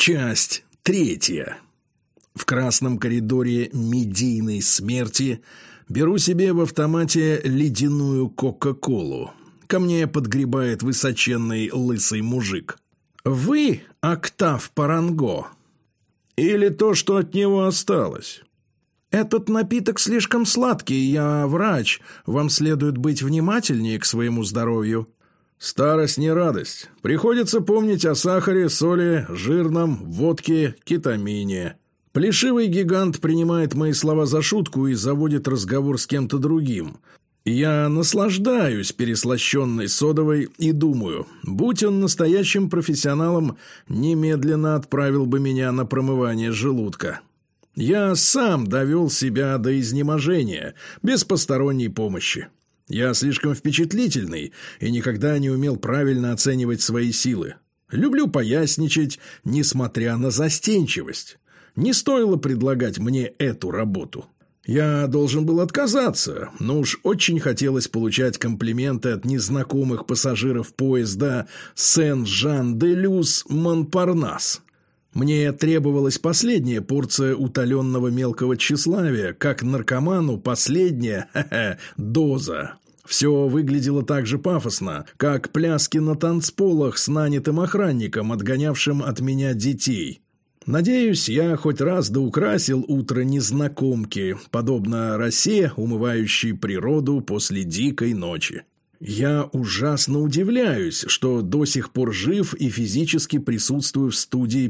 Часть 3. В красном коридоре медийной смерти беру себе в автомате ледяную кока-колу. Ко мне подгребает высоченный лысый мужик. «Вы Октав Паранго?» «Или то, что от него осталось?» «Этот напиток слишком сладкий, я врач. Вам следует быть внимательнее к своему здоровью». «Старость не радость. Приходится помнить о сахаре, соли, жирном, водке, кетамине». Плешивый гигант принимает мои слова за шутку и заводит разговор с кем-то другим. Я наслаждаюсь переслащенной содовой и думаю, будь он настоящим профессионалом, немедленно отправил бы меня на промывание желудка. Я сам довел себя до изнеможения, без посторонней помощи. Я слишком впечатлительный и никогда не умел правильно оценивать свои силы. Люблю поясничать, несмотря на застенчивость. Не стоило предлагать мне эту работу. Я должен был отказаться, но уж очень хотелось получать комплименты от незнакомых пассажиров поезда Сен-Жан-де-Люс-Монпарнас. Мне требовалась последняя порция утоленного мелкого тщеславия, как наркоману последняя доза. Все выглядело так же пафосно, как пляски на танцполах с нанятым охранником, отгонявшим от меня детей. Надеюсь, я хоть раз доукрасил утро незнакомки, подобно росе, умывающей природу после дикой ночи. Я ужасно удивляюсь, что до сих пор жив и физически присутствую в студии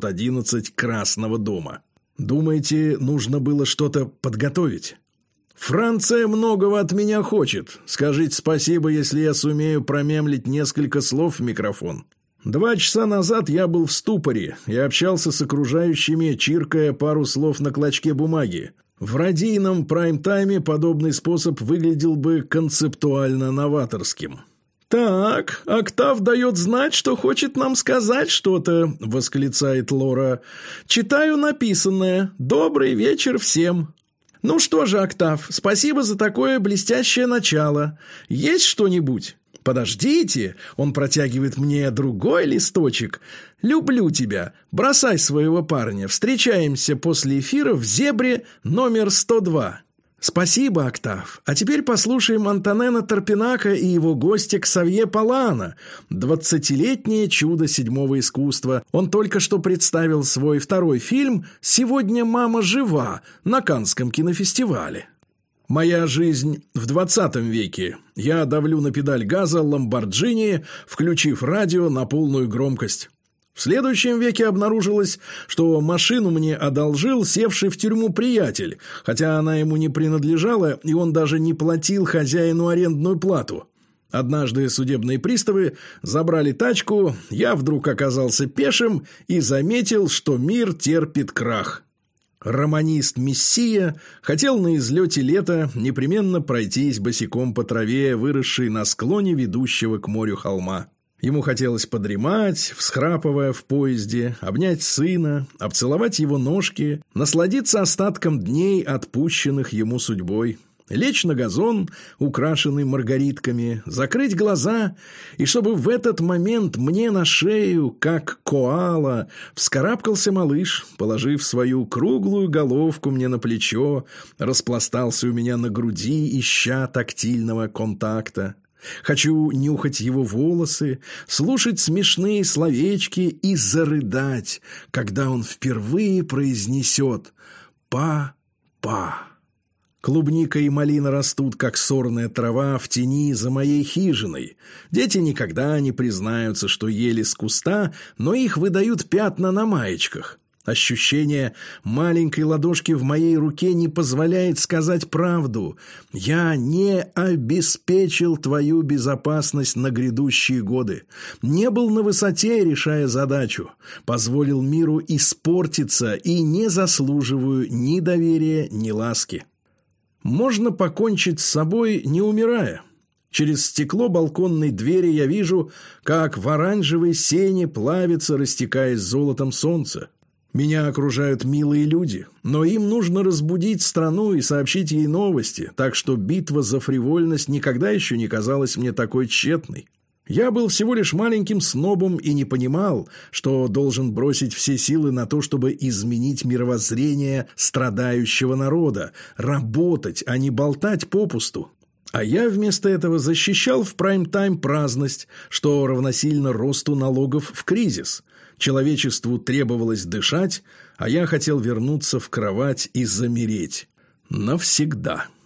511 Красного дома. Думаете, нужно было что-то подготовить? Франция многого от меня хочет. Скажите спасибо, если я сумею промямлить несколько слов в микрофон. 2 часа назад я был в ступоре и общался с окружающими, чиркая пару слов на клочке бумаги. В радийном прайм-тайме подобный способ выглядел бы концептуально новаторским. «Так, Октав дает знать, что хочет нам сказать что-то», — восклицает Лора. «Читаю написанное. Добрый вечер всем». «Ну что же, Октав, спасибо за такое блестящее начало. Есть что-нибудь?» «Подождите», — он протягивает мне другой листочек. «Люблю тебя. Бросай своего парня. Встречаемся после эфира в «Зебре» номер 102». «Спасибо, Октав. А теперь послушаем Антонена Торпинака и его гостя Ксавье Палана, 20-летнее чудо седьмого искусства. Он только что представил свой второй фильм «Сегодня мама жива» на Каннском кинофестивале». Моя жизнь в 20 веке. Я давлю на педаль газа Ламборджини, включив радио на полную громкость. В следующем веке обнаружилось, что машину мне одолжил севший в тюрьму приятель, хотя она ему не принадлежала, и он даже не платил хозяину арендную плату. Однажды судебные приставы забрали тачку, я вдруг оказался пешим и заметил, что мир терпит крах. Романист-мессия хотел на излете лета непременно пройтись босиком по траве, выросшей на склоне ведущего к морю холма. Ему хотелось подремать, всхрапывая в поезде, обнять сына, обцеловать его ножки, насладиться остатком дней, отпущенных ему судьбой. Лечь на газон, украшенный маргаритками, закрыть глаза, и чтобы в этот момент мне на шею, как коала, вскарабкался малыш, положив свою круглую головку мне на плечо, распластался у меня на груди, ища тактильного контакта. Хочу нюхать его волосы, слушать смешные словечки и зарыдать, когда он впервые произнесет «па-па». Клубника и малина растут, как сорная трава, в тени за моей хижиной. Дети никогда не признаются, что ели с куста, но их выдают пятна на маечках. Ощущение маленькой ладошки в моей руке не позволяет сказать правду. Я не обеспечил твою безопасность на грядущие годы. Не был на высоте, решая задачу. Позволил миру испортиться и не заслуживаю ни доверия, ни ласки. Можно покончить с собой, не умирая. Через стекло балконной двери я вижу, как в оранжевой сене плавится, растекаясь золотом солнце. Меня окружают милые люди, но им нужно разбудить страну и сообщить ей новости, так что битва за фривольность никогда еще не казалась мне такой тщетной. Я был всего лишь маленьким снобом и не понимал, что должен бросить все силы на то, чтобы изменить мировоззрение страдающего народа, работать, а не болтать попусту. А я вместо этого защищал в прайм-тайм праздность, что равносильно росту налогов в кризис. Человечеству требовалось дышать, а я хотел вернуться в кровать и замереть. Навсегда.